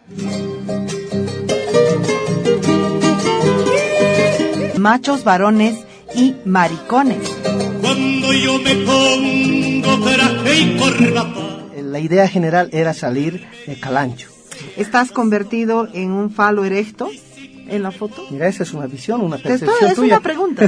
Machos, varones y maricones. Cuando yo me pongo traje y corbata. La idea general era salir calancho. ¿Estás convertido en un falo erecto en la foto? Mira, esa es una visión, una percepción es tuya. una pregunta.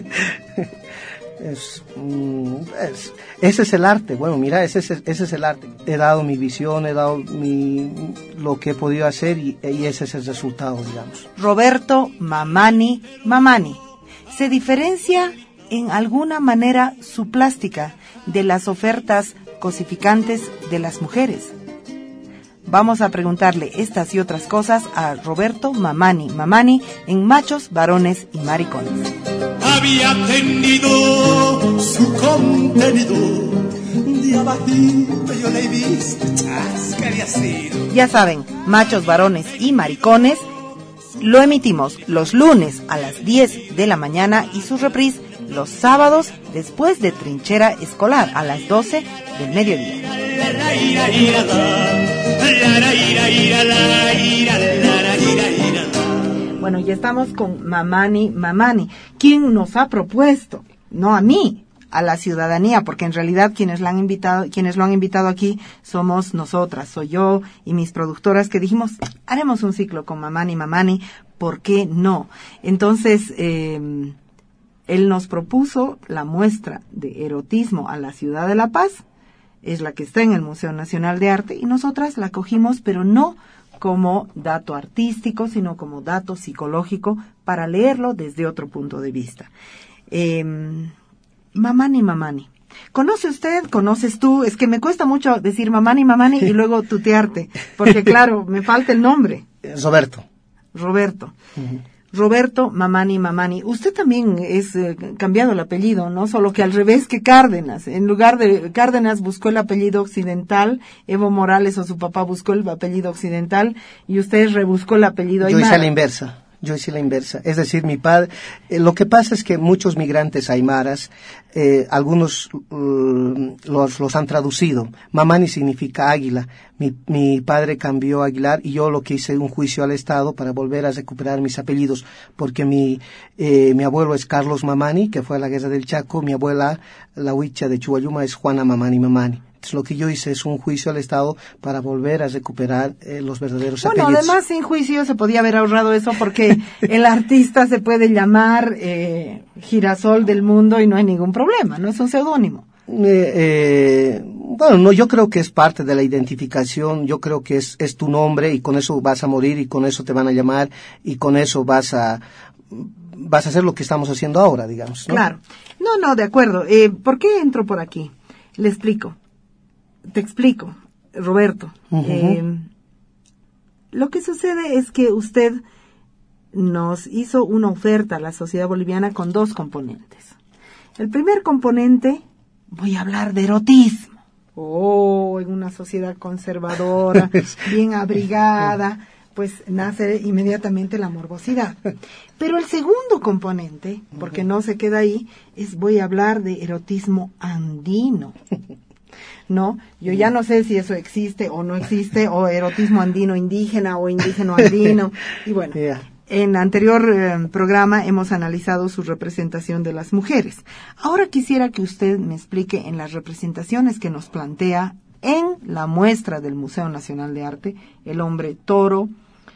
Ese es el arte. Bueno, mira, ese es el arte. He dado mi visión, he dado lo que he podido hacer y ese es el resultado, digamos. Roberto Mamani Mamani. ¿Se diferencia en alguna manera su plástica de las ofertas cosificantes de las mujeres? Vamos a preguntarle estas y otras cosas a Roberto Mamani Mamani en Machos, Varones y Maricones. Había tenido su contenido de abajito, yo le he visto, que había sido. Ya saben, Machos, Varones y Maricones lo emitimos los lunes a las 10 de la mañana y su reprise los sábados después de Trinchera Escolar a las 12 del mediodía. Bueno, ya estamos con Mamani Mamani, quien nos ha propuesto, no a mí, a la ciudadanía, porque en realidad quienes lo han invitado aquí somos nosotras, soy yo y mis productoras que dijimos, haremos un ciclo con Mamani Mamani, ¿por qué no? Entonces, él nos propuso la muestra de erotismo a la ciudad de La Paz, es la que está en el Museo Nacional de Arte, y nosotras la cogimos, pero no como dato artístico, sino como dato psicológico, para leerlo desde otro punto de vista. Mamani Mamani. ¿Conoce usted? ¿Conoces tú? Es que me cuesta mucho decir Mamani Mamani y luego tutearte, porque claro, me falta el nombre. Roberto. Uh-huh. Roberto Mamani Mamani. Usted también es cambiado el apellido, ¿no? Solo que al revés que Cárdenas. En lugar de Cárdenas buscó el apellido occidental, Evo Morales o su papá buscó el apellido occidental y usted rebuscó el apellido aymara. Yo hice la inversa. Es decir, mi padre, lo que pasa es que muchos migrantes aymaras, algunos los han traducido. Mamani significa águila. Mi padre cambió a Aguilar y yo lo que hice un juicio al Estado para volver a recuperar mis apellidos, porque mi abuelo es Carlos Mamani, que fue a la guerra del Chaco, mi abuela, la huicha de Chuayuma, es Juana Mamani Mamani. Lo que yo hice es un juicio al Estado para volver a recuperar los verdaderos apellidos. Bueno, además sin juicio se podía haber ahorrado eso porque el artista se puede llamar Girasol del Mundo y no hay ningún problema, no es un seudónimo. Bueno, no, yo creo que es parte de la identificación, yo creo que es tu nombre y con eso vas a morir y con eso te van a llamar y con eso vas a hacer lo que estamos haciendo ahora, digamos, ¿no? Claro. No, de acuerdo. ¿Por qué entro por aquí? Te explico, Roberto. Uh-huh. Lo que sucede es que usted nos hizo una oferta a la sociedad boliviana con dos componentes. El primer componente, voy a hablar de erotismo. En una sociedad conservadora, bien abrigada, pues nace inmediatamente la morbosidad. Pero el segundo componente, porque no se queda ahí, es voy a hablar de erotismo andino. No, yo ya no sé si eso existe o no existe, o erotismo andino indígena o indígena andino. Y bueno, en anterior programa hemos analizado su representación de las mujeres. Ahora quisiera que usted me explique en las representaciones que nos plantea en la muestra del Museo Nacional de Arte, el hombre toro,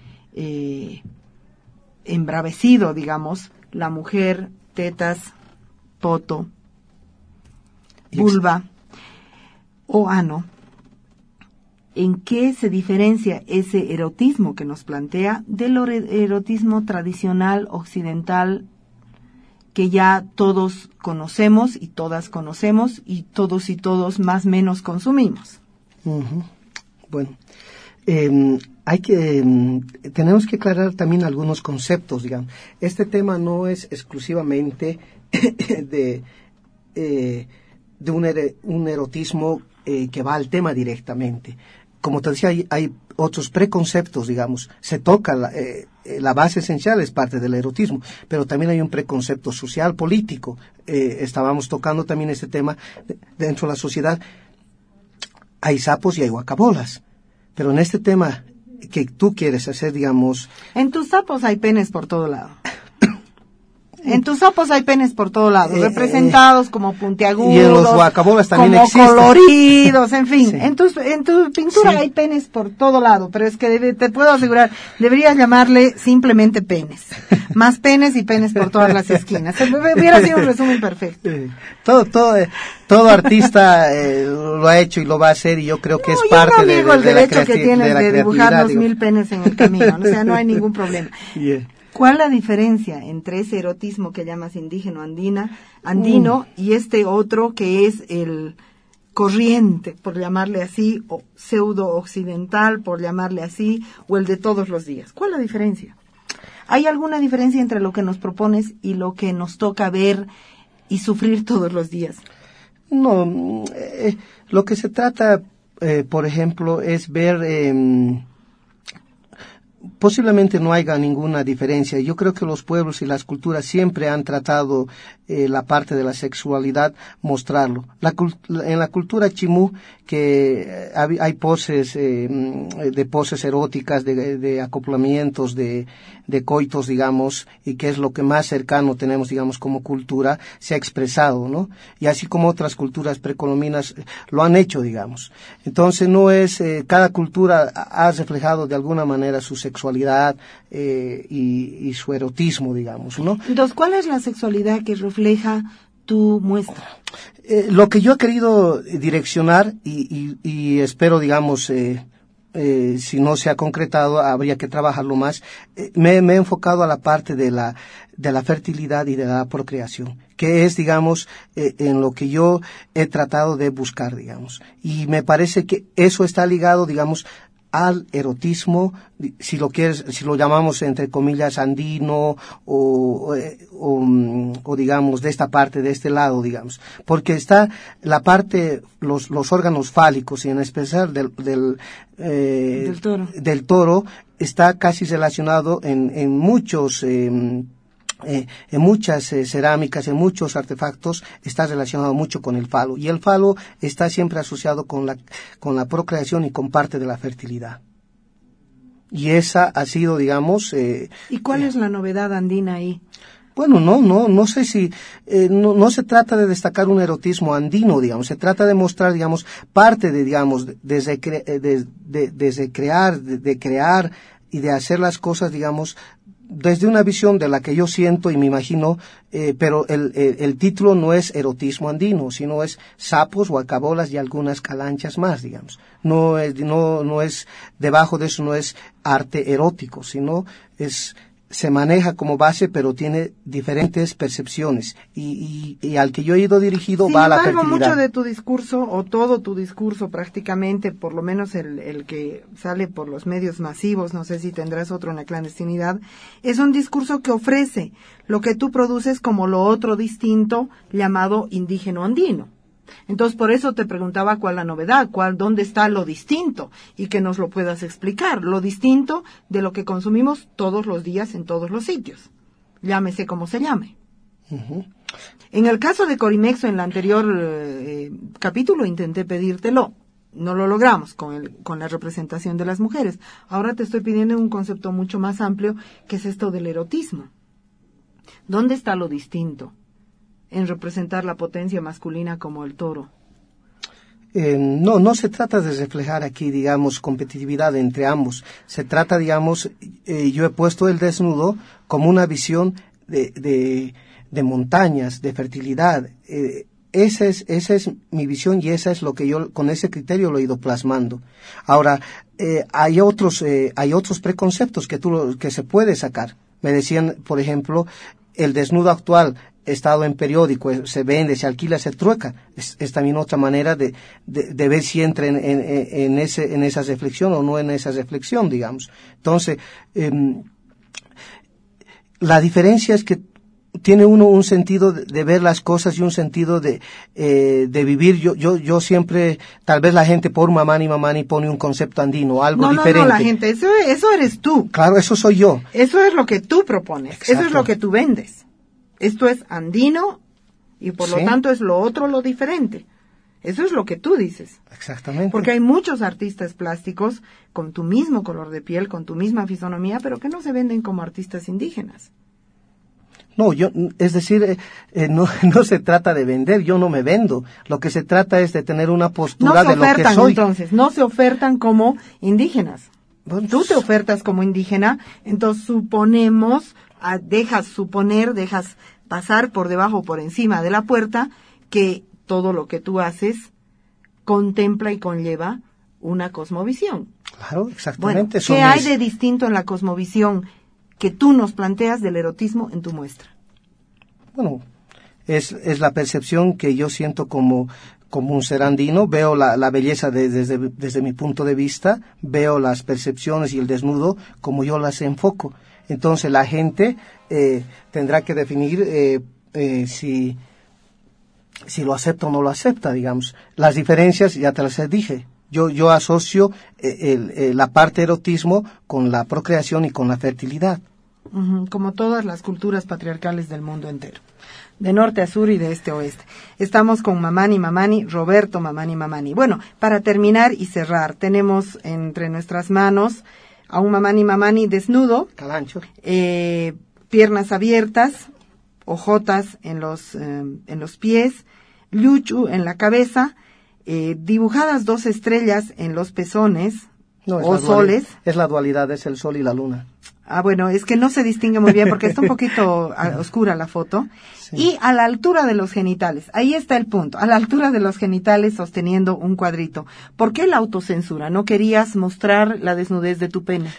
embravecido, digamos, la mujer, tetas, poto, vulva o ano. ¿En qué se diferencia ese erotismo que nos plantea del erotismo tradicional occidental que ya todos conocemos y todas conocemos y todos más o menos consumimos? Uh-huh. Bueno, tenemos que aclarar también algunos conceptos, digamos. Este tema no es exclusivamente de un erotismo que va al tema directamente. Como te decía, hay otros preconceptos, digamos. Se toca la base esencial es parte del erotismo, pero también hay un preconcepto social, político. Estábamos tocando también este tema dentro de la sociedad. Hay sapos y hay guacabolas, pero en este tema que tú quieres hacer, digamos. En tus sapos hay penes por todo lado. En tus sapos hay penes por todo lado, representados como puntiagudos, y en los guacabolas también como existen. coloridos, en fin. Sí. En tu pintura Sí. hay penes por todo lado, pero es que te puedo asegurar, deberías llamarle simplemente penes. Más penes y penes por todas las esquinas. Hubiera sido un resumen perfecto. Todo artista lo ha hecho y lo va a hacer, y yo creo que es parte yo no niego el de la derecho que tienes de dibujar los digo. 1000 penes en el camino, o sea, no hay ningún problema. Yeah. ¿Cuál es la diferencia entre ese erotismo que llamas indígena andino y este otro que es el corriente, por llamarle así, o pseudo occidental, por llamarle así, o el de todos los días? ¿Cuál es la diferencia? ¿Hay alguna diferencia entre lo que nos propones y lo que nos toca ver y sufrir todos los días? No, lo que se trata, por ejemplo, es ver, posiblemente no haya ninguna diferencia. Yo creo que los pueblos y las culturas siempre han tratado la parte de la sexualidad, mostrarlo. En la cultura chimú, que hay poses, de poses eróticas, de acoplamientos, de coitos, digamos, y que es lo que más cercano tenemos, digamos, como cultura, se ha expresado, ¿no? Y así como otras culturas precolombinas lo han hecho, digamos. Entonces no es, cada cultura ha reflejado de alguna manera su sexualidad y su erotismo, digamos, ¿no? Entonces, ¿cuál es la sexualidad que refleja tu muestra? Lo que yo he querido direccionar y espero, digamos, si no se ha concretado, habría que trabajarlo más. Me he enfocado a la parte de la fertilidad y de la procreación, que es, digamos, en lo que yo he tratado de buscar, digamos. Y me parece que eso está ligado, digamos, al erotismo, si lo llamamos entre comillas andino o digamos de esta parte, de este lado, digamos, porque está la parte, los órganos fálicos, y en especial del toro está casi relacionado en muchos en muchas cerámicas, en muchos artefactos, está relacionado mucho con el falo, y el falo está siempre asociado con la procreación y con parte de la fertilidad. Y esa ha sido, digamos... ¿Y cuál es la novedad andina ahí? Bueno, no sé si, no se trata de destacar un erotismo andino, digamos, se trata de mostrar, digamos, parte de, digamos, desde crear y de hacer las cosas, digamos, desde una visión de la que yo siento y me imagino, pero el título no es erotismo andino, sino es sapos, guacabolas y algunas calanchas más, digamos. No es, debajo de eso no es arte erótico, sino se maneja como base, pero tiene diferentes percepciones, y al que yo he ido dirigido va a la fertilidad. Mucho de tu discurso, o todo tu discurso prácticamente, por lo menos el que sale por los medios masivos, no sé si tendrás otro en la clandestinidad, es un discurso que ofrece lo que tú produces como lo otro distinto, llamado indígena andino. Entonces, por eso te preguntaba cuál la novedad, dónde está lo distinto, y que nos lo puedas explicar, lo distinto de lo que consumimos todos los días en todos los sitios, llámese como se llame. Uh-huh. En el caso de Corimexo, en el anterior capítulo intenté pedírtelo, no lo logramos con la representación de las mujeres. Ahora te estoy pidiendo un concepto mucho más amplio, que es esto del erotismo. ¿Dónde está lo distinto en representar la potencia masculina como el toro? No se trata de reflejar aquí, digamos, competitividad entre ambos. Se trata, digamos, yo he puesto el desnudo como una visión de montañas, de fertilidad. Esa es mi visión, y esa es lo que yo, con ese criterio, lo he ido plasmando. Ahora, hay otros preconceptos que se puede sacar. Me decían, por ejemplo, el desnudo actual, estado en periódico, se vende, se alquila, se trueca. Es también otra manera de ver si entra en esa reflexión o no en esa reflexión, digamos. Entonces, la diferencia es que tiene uno un sentido de ver las cosas y un sentido de vivir. Yo siempre, tal vez la gente por mamani pone un concepto andino, algo diferente. No, la gente, eso eres tú. Claro, eso soy yo. Eso es lo que tú propones. Exacto. Eso es lo que tú vendes. Esto es andino y por lo tanto es lo otro, lo diferente. Eso es lo que tú dices. Exactamente. Porque hay muchos artistas plásticos con tu mismo color de piel, con tu misma fisonomía, pero que no se venden como artistas indígenas. No, es decir, no se trata de vender, yo no me vendo. Lo que se trata es de tener una postura de lo que soy. No se ofertan, entonces, no se ofertan como indígenas. Bueno, tú te ofertas como indígena, entonces dejas pasar por debajo o por encima de la puerta que todo lo que tú haces contempla y conlleva una cosmovisión. Claro, exactamente. Bueno, ¿qué hay de distinto en la cosmovisión que tú nos planteas del erotismo en tu muestra? Bueno, es la percepción que yo siento como un ser andino. Veo la belleza desde mi punto de vista, veo las percepciones y el desnudo como yo las enfoco. Entonces la gente tendrá que definir si lo acepta o no lo acepta, digamos. Las diferencias ya te las dije. Yo asocio la parte erotismo con la procreación y con la fertilidad. Como todas las culturas patriarcales del mundo entero, de norte a sur y de este a oeste. Estamos con Mamani, Roberto Mamani. Bueno, para terminar y cerrar, tenemos entre nuestras manos a un Mamani desnudo, calancho, piernas abiertas, ojotas en los pies, yuchu en la cabeza, dibujadas 2 estrellas en los pezones, soles. Es la dualidad, es el sol y la luna. Ah, bueno, es que no se distingue muy bien porque está un poquito oscura la foto. Sí. Y a la altura de los genitales, ahí está el punto, a la altura de los genitales sosteniendo un cuadrito. ¿Por qué la autocensura? ¿No querías mostrar la desnudez de tu pene?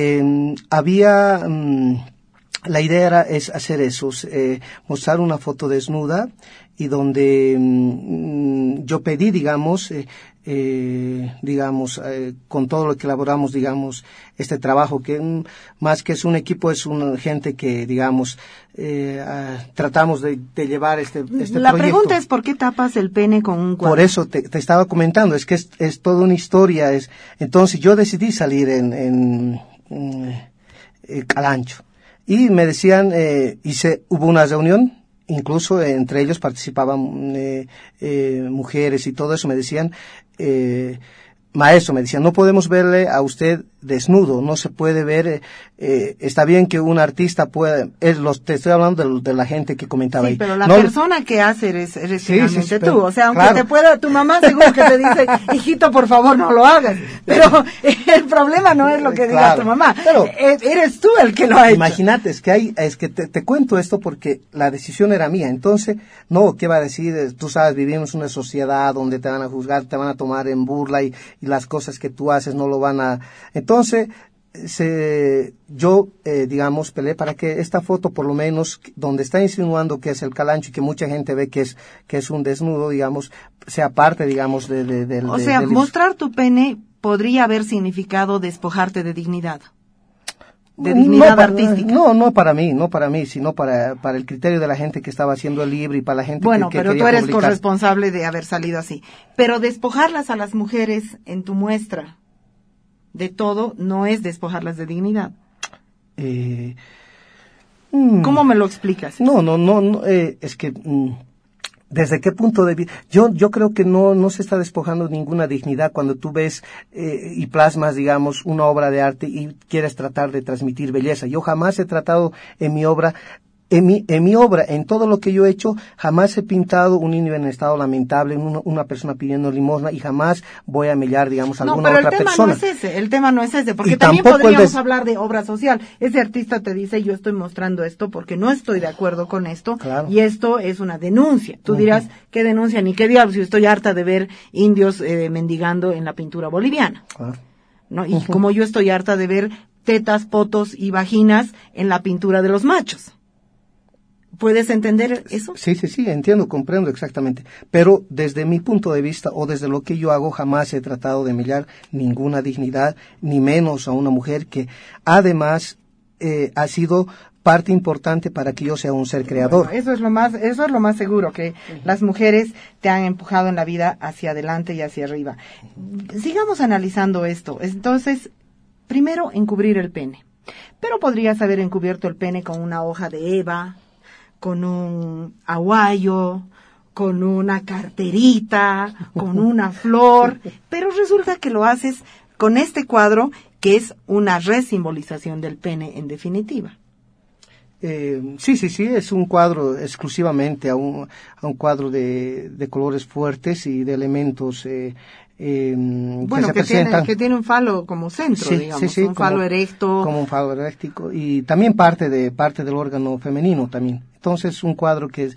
La idea es hacer eso, mostrar una foto desnuda y donde yo pedí, digamos, con todo lo que elaboramos, digamos, este trabajo que más que es un equipo, es una gente que, digamos, tratamos de llevar este proyecto. La pregunta es ¿por qué tapas el pene con un cuadro? Por eso te estaba comentando, es que es toda una historia, entonces yo decidí salir en calancho. Y me decían, hubo una reunión, incluso entre ellos participaban mujeres y todo eso, me decían, maestro, me decían, no podemos verle a usted desnudo, no se puede ver, está bien que un artista pueda, te estoy hablando de la gente que comentaba ahí. Sí, pero la persona que hace eres finalmente tú, o sea, aunque claro. Te pueda, tu mamá seguro que te dice, hijito, por favor, no lo hagas, pero el problema no es lo que diga tu mamá, pero eres tú el que lo ha hecho. Imagínate, es que te cuento esto porque la decisión era mía, entonces, no, ¿qué va a decir? Tú sabes, vivimos en una sociedad donde te van a juzgar, te van a tomar en burla y las cosas que tú haces no lo van a... Entonces, yo, digamos, peleé para que esta foto, por lo menos, donde está insinuando que es el calancho y que mucha gente ve que es un desnudo, digamos, sea parte, digamos, mostrar tu pene podría haber significado despojarte de dignidad. De dignidad artística. No para mí, sino para el criterio de la gente que estaba haciendo el libro y para la gente que pero tú eres publicar. corresponsable de haber salido así. Pero despojarlas a las mujeres en tu muestra de todo no es despojarlas de dignidad. ¿Cómo me lo explicas? No, es que... ¿Desde qué punto de vista? Yo creo que no se está despojando ninguna dignidad cuando tú ves y plasmas, digamos, una obra de arte y quieres tratar de transmitir belleza. Yo jamás he tratado en mi obra, en todo lo que yo he hecho, jamás he pintado un niño en estado lamentable, una persona pidiendo limosna y jamás voy a humillar, digamos, a alguna otra persona. El tema no es ese, porque y también podríamos hablar de obra social. Ese artista te dice, yo estoy mostrando esto porque no estoy de acuerdo con esto, claro. Y esto es una denuncia. Tú dirás, ¿qué denuncia? Ni qué diablos, yo estoy harta de ver indios mendigando en la pintura boliviana. Claro. ¿No? Y como yo estoy harta de ver tetas, potos y vaginas en la pintura de los machos. ¿Puedes entender eso? Sí, entiendo, comprendo exactamente. Pero desde mi punto de vista o desde lo que yo hago, jamás he tratado de humillar ninguna dignidad, ni menos a una mujer que además ha sido parte importante para que yo sea un ser creador. Bueno, eso es lo más seguro, que las mujeres te han empujado en la vida hacia adelante y hacia arriba. Sigamos analizando esto. Entonces, primero, encubrir el pene. Pero podrías haber encubierto el pene con una hoja de eva, con un aguayo, con una carterita, con una flor, pero resulta que lo haces con este cuadro que es una resimbolización del pene en definitiva. Sí, es un cuadro exclusivamente a un cuadro de colores fuertes y de elementos bueno, que tiene un falo como centro, digamos, un falo erecto. Como un falo eréctico y también parte del órgano femenino también. Entonces, un cuadro que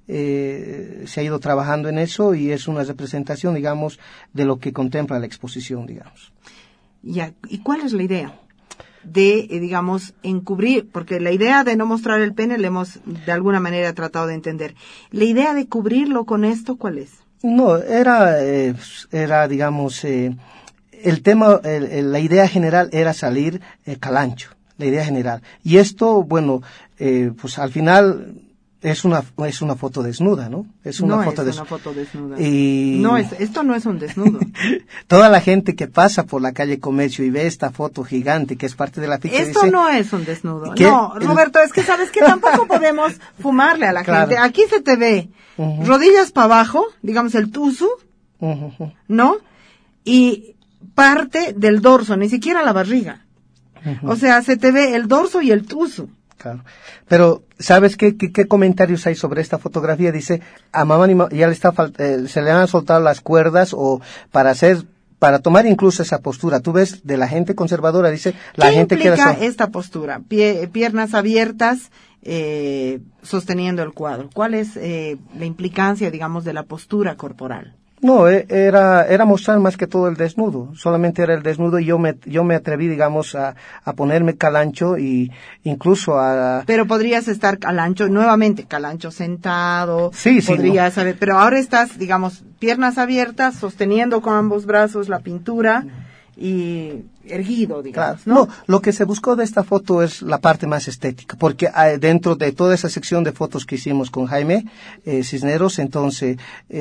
se ha ido trabajando en eso y es una representación, digamos, de lo que contempla la exposición, digamos. Ya, ¿y cuál es la idea? De, digamos, encubrir, porque la idea de no mostrar el pene le hemos de alguna manera tratado de entender. ¿La idea de cubrirlo con esto cuál es? No, era digamos, el tema, la idea general era salir calancho, la idea general. Y esto, bueno, pues al final es una foto desnuda, ¿no? Es una foto desnuda. Y no esto no es un desnudo. Toda la gente que pasa por la calle Comercio y ve esta foto gigante que es parte de la ficha esto dice, no es un desnudo. No, Roberto, es que sabes que tampoco podemos fumarle a la gente. Aquí se te ve rodillas para abajo, digamos el tuzu, ¿no? Y parte del dorso, ni siquiera la barriga. O sea, se te ve el dorso y el tuzu. Claro. Pero, ¿sabes qué comentarios hay sobre esta fotografía? Dice, a Mamani ya se le han soltado las cuerdas o para tomar incluso esa postura. Tú ves, de la gente conservadora, dice, la gente ¿Qué implica esta postura? Piernas abiertas, sosteniendo el cuadro. ¿Cuál es la implicancia, digamos, de la postura corporal? No, era mostrar más que todo el desnudo, solamente era el desnudo y yo me atreví, digamos, a ponerme calancho y incluso a... Pero podrías estar calancho, nuevamente, calancho sentado. Sí, podrías saber, pero ahora estás, digamos, piernas abiertas, sosteniendo con ambos brazos la pintura y erguido, digamos, claro, ¿no? Lo que se buscó de esta foto es la parte más estética, porque dentro de toda esa sección de fotos que hicimos con Jaime Cisneros, entonces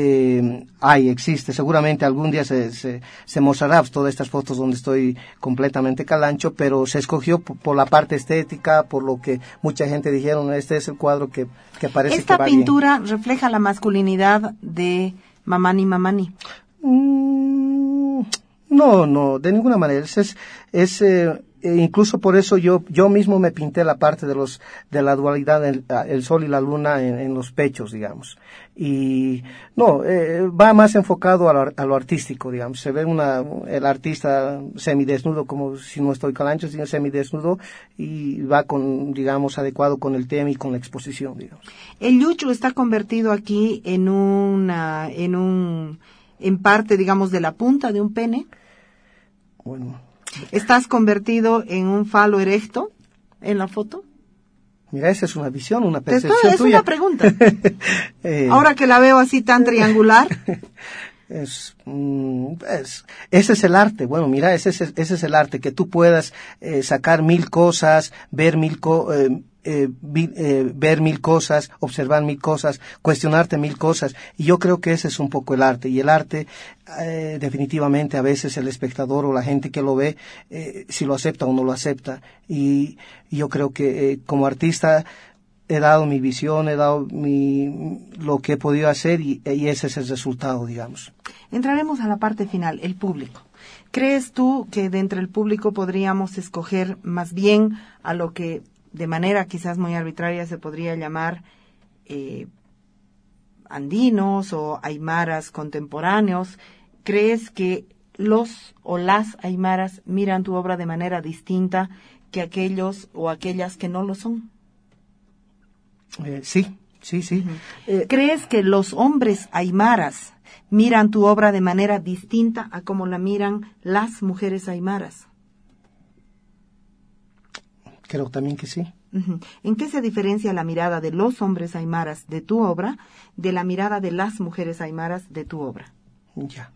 existe, seguramente algún día se mostrará todas estas fotos donde estoy completamente calancho, pero se escogió por la parte estética, por lo que mucha gente dijeron, este es el cuadro que parece que va bien. ¿Esta pintura refleja la masculinidad de Mamani? No, de ninguna manera. Incluso por eso yo mismo me pinté la parte de la dualidad, el sol y la luna en los pechos, digamos. Y no, va más enfocado a lo artístico, digamos. Se ve el artista semidesnudo, como si no estoy calancho, sino semidesnudo, y va digamos, adecuado con el tema y con la exposición, digamos. El yuchu está convertido aquí en parte, digamos, de la punta de un pene. Bueno. ¿Estás convertido en un falo erecto en la foto? Mira, esa es una visión, una percepción tuya. Es una pregunta. Ahora que la veo así tan triangular. Ese es el arte. Bueno, mira, ese es el arte, que tú puedas sacar mil cosas, ver mil cosas, observar mil cosas, cuestionarte mil cosas, y yo creo que ese es un poco el arte, y el arte definitivamente a veces el espectador o la gente que lo ve si lo acepta o no lo acepta, y yo creo que como artista he dado mi visión, he dado lo que he podido hacer y ese es el resultado, digamos. Entraremos a la parte final, el público. ¿Crees tú que de entre el público podríamos escoger más bien a lo que de manera quizás muy arbitraria se podría llamar andinos o aymaras contemporáneos? ¿Crees que los o las aymaras miran tu obra de manera distinta que aquellos o aquellas que no lo son? Sí. Uh-huh. ¿Crees que los hombres aymaras miran tu obra de manera distinta a como la miran las mujeres aymaras? Creo también que sí. Uh-huh. ¿En qué se diferencia la mirada de los hombres aymaras de tu obra de la mirada de las mujeres aymaras de tu obra? Ya.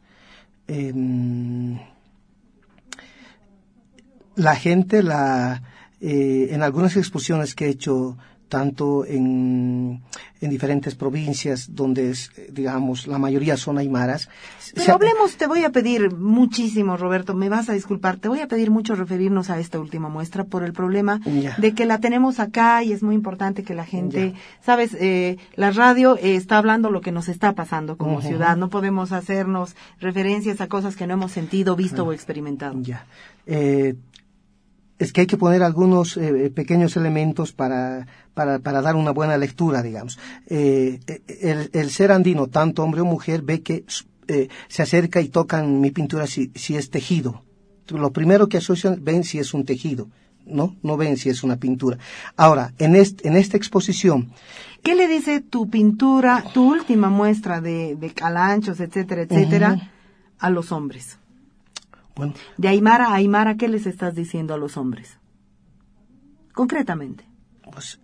La gente, en algunas exposiciones que he hecho tanto en diferentes provincias donde, digamos, la mayoría son aymaras. Pero hablemos, te voy a pedir muchísimo, Roberto, me vas a disculpar, te voy a pedir mucho referirnos a esta última muestra por el problema de que la tenemos acá y es muy importante que la gente, sabes, la radio está hablando lo que nos está pasando como ciudad, no podemos hacernos referencias a cosas que no hemos sentido, visto o experimentado. Es que hay que poner algunos pequeños elementos para dar una buena lectura, digamos. El ser andino, tanto hombre o mujer, ve que se acerca y tocan mi pintura si es tejido. Lo primero que asocian, ven si es un tejido, no ven si es una pintura. Ahora, en esta exposición, ¿qué le dice tu pintura, tu última muestra de calanchos, etcétera, etcétera, a los hombres? Bueno, de aymara a aymara, ¿qué les estás diciendo a los hombres? Concretamente. Pues,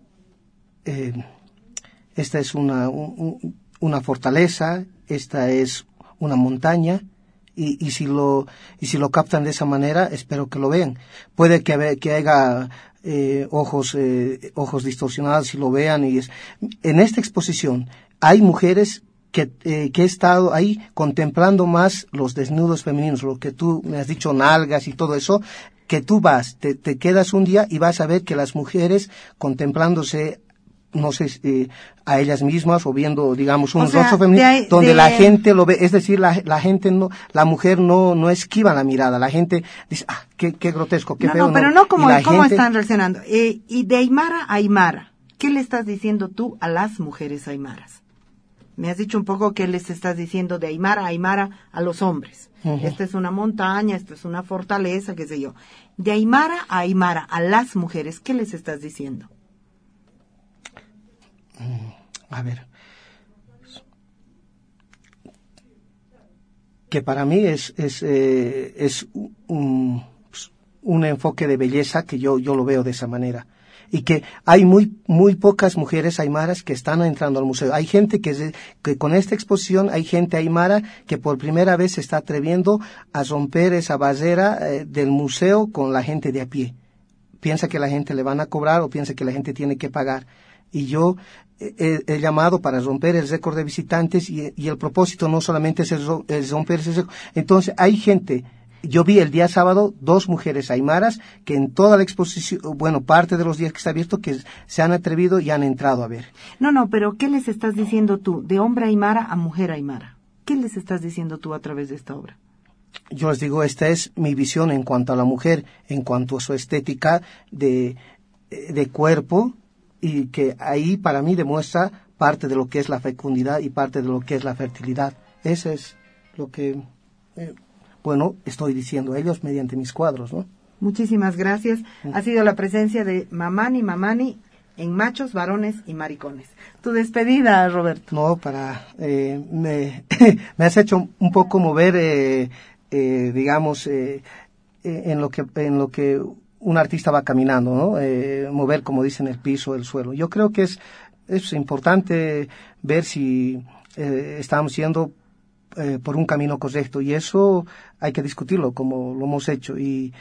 esta es una fortaleza, esta es una montaña, y si lo captan de esa manera, espero que lo vean. Puede que haya ojos distorsionados y lo vean. En esta exposición hay mujeres que he estado ahí contemplando más los desnudos femeninos, lo que tú me has dicho, nalgas y todo eso, que tú te quedas un día y vas a ver que las mujeres contemplándose, no sé, a ellas mismas o viendo, digamos, un rostro femenino, donde la gente lo ve, es decir, la mujer no esquiva la mirada, la gente dice, qué grotesco, qué feo. No, pero no como están reaccionando. Y de aymara a aymara, ¿qué le estás diciendo tú a las mujeres aymaras? Me has dicho un poco que les estás diciendo de aymara a aymara a los hombres. Esta es una montaña, esta es una fortaleza, qué sé yo. De aymara a aymara a las mujeres, ¿qué les estás diciendo? A ver. Que para mí es un enfoque de belleza que yo lo veo de esa manera. Y que hay muy pocas mujeres aymaras que están entrando al museo. Hay gente que con esta exposición, hay gente aymara que por primera vez se está atreviendo a romper esa barrera del museo con la gente de a pie. Piensa que la gente le van a cobrar o piensa que la gente tiene que pagar. Y yo he llamado para romper el récord de visitantes y el propósito no solamente es romper ese récord. Entonces hay gente. Yo vi el día sábado 2 mujeres aymaras que en toda la exposición, parte de los días que está abierto, que se han atrevido y han entrado a ver. No, pero ¿qué les estás diciendo tú de hombre aymara a mujer aymara? ¿Qué les estás diciendo tú a través de esta obra? Yo les digo, esta es mi visión en cuanto a la mujer, en cuanto a su estética de cuerpo, y que ahí para mí demuestra parte de lo que es la fecundidad y parte de lo que es la fertilidad. Ese es lo que... estoy diciendo ellos mediante mis cuadros, ¿no? Muchísimas gracias. Ha sido la presencia de Mamani en Machos, Varones y Maricones. Tu despedida, Roberto. No, me has hecho un poco mover, digamos, en lo que un artista va caminando, ¿no? Mover, como dicen, el piso, el suelo. Yo creo que es importante ver si estamos yendo por un camino correcto, y eso hay que discutirlo como lo hemos hecho, y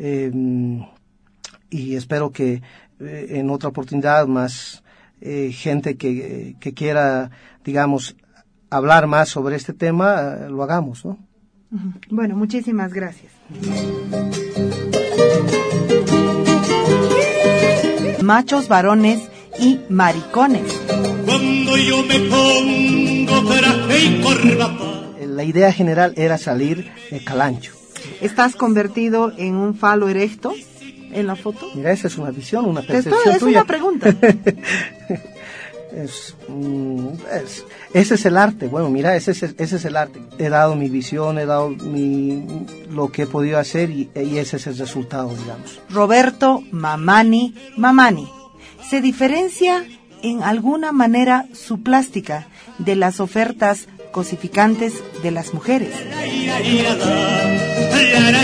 espero que en otra oportunidad más gente que quiera, digamos, hablar más sobre este tema, lo hagamos, ¿no? Bueno, muchísimas gracias. Machos, Varones y Maricones. Cuando yo me pongo traje y corbata. La idea general era salir de calancho. ¿Estás convertido en un falo erecto en la foto? Mira, esa es una visión, una percepción tuya. Es una pregunta. Ese es el arte. Bueno, mira, ese es el arte. He dado mi visión, he dado lo que he podido hacer y ese es el resultado, digamos. Roberto Mamani. ¿Se diferencia en alguna manera su plástica de las ofertas cosificantes de las mujeres?